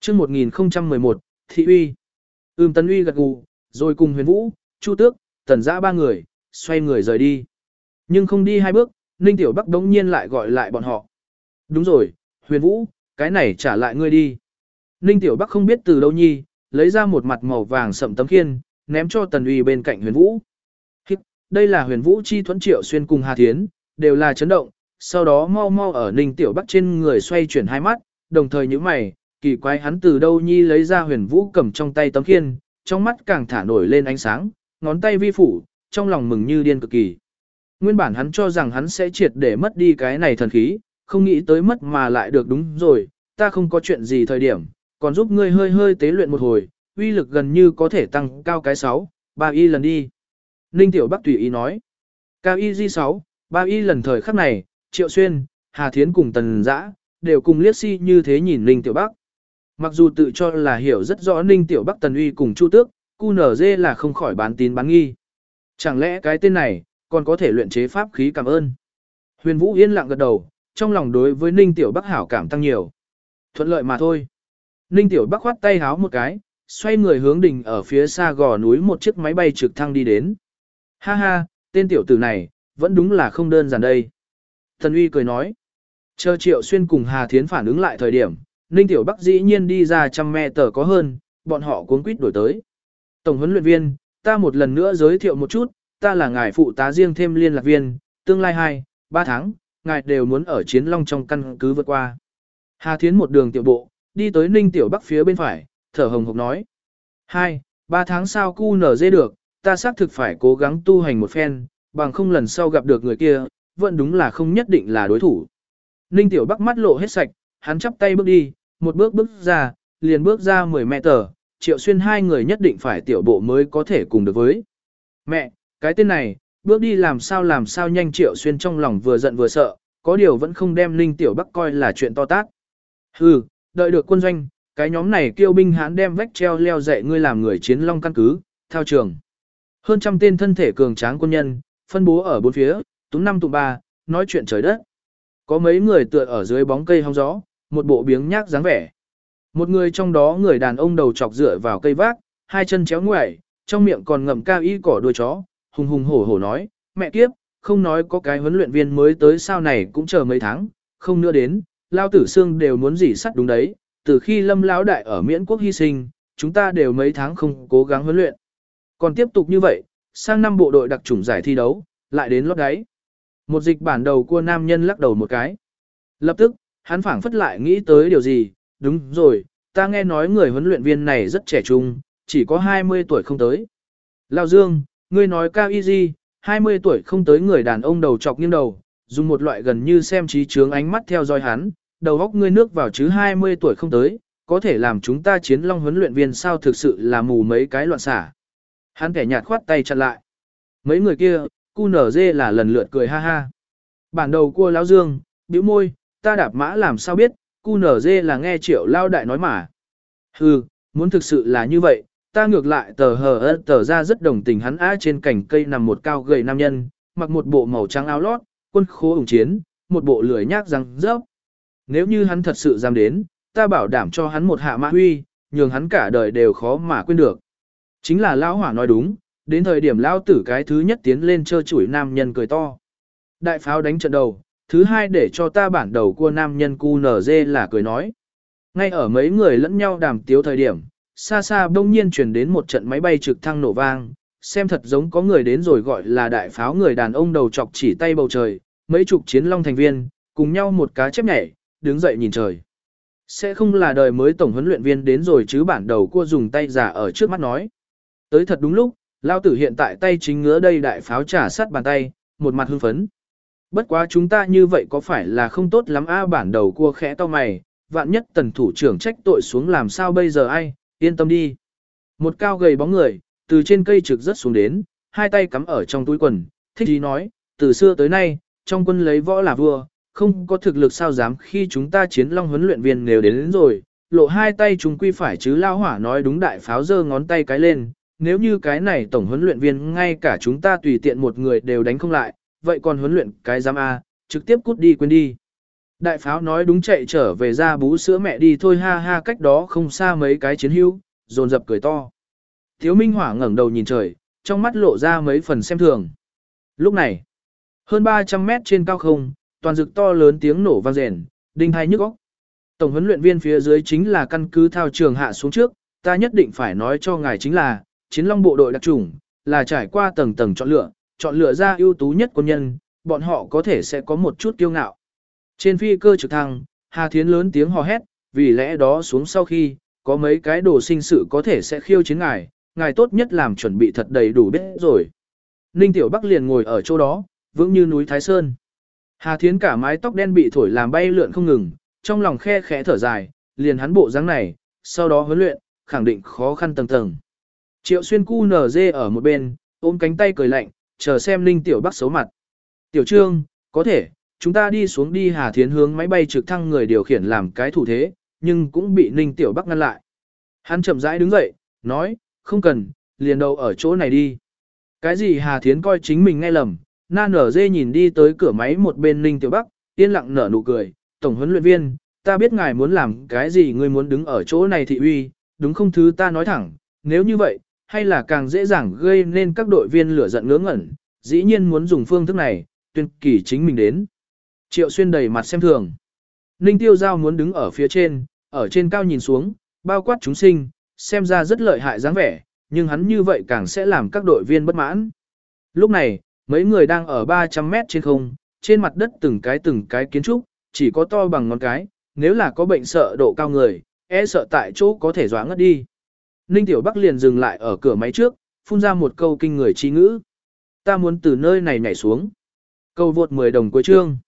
Chương 1011, Thị uy. Tần Uy gật gù, rồi cùng Huyền Vũ, Chu Tước, Tần Dã ba người, xoay người rời đi. Nhưng không đi hai bước, Ninh Tiểu Bắc đống nhiên lại gọi lại bọn họ. Đúng rồi, Huyền Vũ, cái này trả lại ngươi đi. Ninh Tiểu Bắc không biết từ đâu nhi, lấy ra một mặt màu vàng sậm tấm khiên, ném cho Tần Uy bên cạnh Huyền Vũ. Đây là Huyền Vũ chi thuẫn Triệu Xuyên cùng Hà Thiến, đều là chấn động, sau đó mau mau ở Ninh Tiểu Bắc trên người xoay chuyển hai mắt, đồng thời nhíu mày, kỳ quái hắn từ đâu nhi lấy ra Huyền Vũ cầm trong tay tấm khiên, trong mắt càng thả nổi lên ánh sáng, ngón tay vi phủ, trong lòng mừng như điên cực kỳ. Nguyên bản hắn cho rằng hắn sẽ triệt để mất đi cái này thần khí, không nghĩ tới mất mà lại được. Đúng rồi, ta không có chuyện gì thời điểm, còn giúp ngươi hơi hơi tế luyện một hồi, uy lực gần như có thể tăng cao cái 3y lần đi. Ninh Tiểu Bắc tùy ý nói. Cao y di 3y lần thời khắc này, Triệu Xuyên, Hà Thiến cùng Tần Dã đều cùng liếc si như thế nhìn Ninh Tiểu Bắc. Mặc dù tự cho là hiểu rất rõ Ninh Tiểu Bắc Tần Uy cùng Chu Tước, QNZ là không khỏi bán tín bán nghi. Chẳng lẽ cái tên này còn có thể luyện chế pháp khí? Cảm ơn. Huyền Vũ yên lặng gật đầu, trong lòng đối với Ninh Tiểu Bắc hảo cảm tăng nhiều. Thuận lợi mà thôi. Ninh Tiểu Bắc khoát tay háo một cái, xoay người hướng đỉnh ở phía xa gò núi một chiếc máy bay trực thăng đi đến. Ha ha, tên tiểu tử này, vẫn đúng là không đơn giản đây. Tần Uy cười nói. Chờ Triệu Xuyên cùng Hà Thiến phản ứng lại thời điểm, Ninh Tiểu Bắc dĩ nhiên đi ra 100 m có hơn, bọn họ cuống quýt đổi tới. Tổng huấn luyện viên, ta một lần nữa giới thiệu một chút, ta là ngài phụ tá riêng thêm liên lạc viên, tương lai 2-3 tháng, ngài đều muốn ở Chiến Long trong căn cứ vượt qua. Hà Thiến một đường tiểu bộ, đi tới Ninh Tiểu Bắc phía bên phải, thở hồng hộc nói. 2-3 tháng sau QNZ được, ta xác thực phải cố gắng tu hành một phen, bằng không lần sau gặp được người kia, vẫn đúng là không nhất định là đối thủ. Ninh Tiểu Bắc mắt lộ hết sạch, hắn chắp tay bước đi, một bước bước ra, liền bước ra 10 mét. Triệu Xuyên hai người nhất định phải tiểu bộ mới có thể cùng được với. Mẹ, cái tên này, bước đi làm sao nhanh. Triệu Xuyên trong lòng vừa giận vừa sợ, có điều vẫn không đem Ninh Tiểu Bắc coi là chuyện to tát. Hừ, đợi được quân doanh, cái nhóm này kêu binh hãn đem vách treo leo dạy ngươi làm người Chiến Long căn cứ, thao trường. Hơn trăm tên thân thể cường tráng quân nhân, phân bố ở bốn phía, túm năm tụm ba, nói chuyện trời đất. Có mấy người tựa ở dưới bóng cây hóng gió, một bộ biếng nhác dáng vẻ. Một người trong đó người đàn ông đầu chọc dựa vào cây vác, hai chân chéo ngoại, trong miệng còn ngậm cao y cỏ đuôi chó, hùng hùng hổ hổ nói, mẹ kiếp, không nói có cái huấn luyện viên mới tới sao này cũng chờ mấy tháng, không nữa đến, lao tử xương đều muốn dỉ sắt đúng đấy, từ khi Lâm lão đại ở Miễn Quốc hy sinh, chúng ta đều mấy tháng không cố gắng huấn luyện. Còn tiếp tục như vậy, sang năm bộ đội đặc chủng giải thi đấu, lại đến lót đáy. Một dịch bản đầu của nam nhân lắc đầu một cái. Lập tức, hắn phảng phất lại nghĩ tới điều gì, đúng rồi, ta nghe nói người huấn luyện viên này rất trẻ trung, chỉ có 20 tuổi không tới. Lao Dương, ngươi nói cao y gì, 20 tuổi không tới. Người đàn ông đầu chọc nghiêng đầu, dùng một loại gần như xem trí chướng ánh mắt theo dõi hắn, đầu góc ngươi nước vào chứ 20 tuổi không tới, có thể làm chúng ta Chiến Long huấn luyện viên sao? Thực sự là mù mấy cái loạn xả. Hắn kẻ nhạt khoát tay chặn lại. Mấy người kia, QNZ là lần lượt cười ha ha. Bản đầu cua Lão Dương, bĩu môi, ta đạp mã làm sao biết, QNZ là nghe Triệu lao đại nói mà. Hừ, muốn thực sự là như vậy, ta ngược lại tờ ra rất đồng tình. Hắn trên cành cây nằm một cao gầy nam nhân, mặc một bộ màu trắng áo lót, quân khố ủng chiến, một bộ lười nhác răng rớp. Nếu như hắn thật sự dám đến, ta bảo đảm cho hắn một hạ mã huy, nhường hắn cả đời đều khó mà quên được. Chính là lão hỏa nói đúng, đến thời điểm lão tử cái thứ nhất tiến lên trơ chủi. Nam nhân cười to. Đại pháo đánh trận đầu, thứ hai để cho ta bản đầu của nam nhân QNZ là cười nói. Ngay ở mấy người lẫn nhau đàm tiếu thời điểm, xa xa bỗng nhiên truyền đến một trận máy bay trực thăng nổ vang, xem thật giống có người đến rồi. Gọi là đại pháo. Người đàn ông đầu chọc chỉ tay bầu trời, mấy chục Chiến Long thành viên, cùng nhau một cá chép nhảy, đứng dậy nhìn trời. Sẽ không là đời mới tổng huấn luyện viên đến rồi chứ? Bản đầu cua dùng tay giả ở trước mắt nói. Tới thật đúng lúc, lao tử hiện tại tay chính ngứa đây. Đại pháo trả sát bàn tay, một mặt hưng phấn. Bất quá chúng ta như vậy có phải là không tốt lắm bản đầu cua khẽ to mày, vạn nhất Tần thủ trưởng trách tội xuống làm sao bây giờ? Ai, yên tâm đi. Một cao gầy bóng người, từ trên cây trực rất xuống đến, hai tay cắm ở trong túi quần, thích ý nói, từ xưa tới nay, trong quân lấy võ là vua, không có thực lực sao dám khi chúng ta Chiến Long huấn luyện viên nếu đến rồi, lộ hai tay chúng quy phải chứ? Lao hỏa nói đúng. Đại pháo giơ ngón tay cái lên, nếu như cái này tổng huấn luyện viên ngay cả chúng ta tùy tiện một người đều đánh không lại, vậy còn huấn luyện cái giám A, trực tiếp cút đi quên đi. Đại pháo nói đúng chạy trở về ra bú sữa mẹ đi thôi ha ha, cách đó không xa mấy cái chiến hữu, dồn dập cười to. Thiếu Minh Hỏa ngẩng đầu nhìn trời, trong mắt lộ ra mấy phần xem thường. Lúc này, hơn 300 mét trên cao không, toàn rực to lớn tiếng nổ vang rền, đinh hai nhức óc. Tổng huấn luyện viên phía dưới chính là căn cứ thao trường hạ xuống trước, ta nhất định phải nói cho ngài chính là, Chiến Long bộ đội đặc chủng, là trải qua tầng tầng chọn lựa ra ưu tú nhất quân nhân, bọn họ có thể sẽ có một chút kiêu ngạo. Trên phi cơ trực thăng, Hà Thiến lớn tiếng hò hét, vì lẽ đó xuống sau khi, có mấy cái đồ sinh sự có thể sẽ khiêu chiến ngài tốt nhất làm chuẩn bị thật đầy đủ biết rồi. Ninh Tiểu Bắc liền ngồi ở chỗ đó, vững như núi Thái Sơn. Hà Thiến cả mái tóc đen bị thổi làm bay lượn không ngừng, trong lòng khe khẽ thở dài, liền hắn bộ dáng này, sau đó huấn luyện, khẳng định khó khăn tầng tầng. Triệu Xuyên cu nở dê ở một bên, ôm cánh tay cười lạnh, chờ xem Ninh Tiểu Bắc xấu mặt. Tiểu Trương, có thể, chúng ta đi xuống đi. Hà Thiến hướng máy bay trực thăng người điều khiển làm cái thủ thế, nhưng cũng bị Ninh Tiểu Bắc ngăn lại. Hắn chậm rãi đứng dậy, nói, không cần, liền đầu ở chỗ này đi. Cái gì? Hà Thiến coi chính mình nghe lầm, na nở dê nhìn đi tới cửa máy một bên Ninh Tiểu Bắc, yên lặng nở nụ cười, tổng huấn luyện viên, ta biết ngài muốn làm cái gì, ngươi muốn đứng ở chỗ này thị uy, đúng không? Thứ ta nói thẳng, nếu như vậy, hay là càng dễ dàng gây nên các đội viên lửa giận ngớ ngẩn, dĩ nhiên muốn dùng phương thức này, tuyên kỳ chính mình đến. Triệu Xuyên đầy mặt xem thường. Ninh Tiêu Giao muốn đứng ở phía trên, ở trên cao nhìn xuống, bao quát chúng sinh, xem ra rất lợi hại dáng vẻ, nhưng hắn như vậy càng sẽ làm các đội viên bất mãn. Lúc này, mấy người đang ở 300 mét trên không, trên mặt đất từng cái kiến trúc, chỉ có to bằng ngón cái, nếu là có bệnh sợ độ cao người, e sợ tại chỗ có thể dọa ngất đi. Ninh Tiểu Bắc liền dừng lại ở cửa máy trước, phun ra một câu kinh người chi ngữ. Ta muốn từ nơi này nhảy xuống. Câu vượt 10 đồng cuối chương.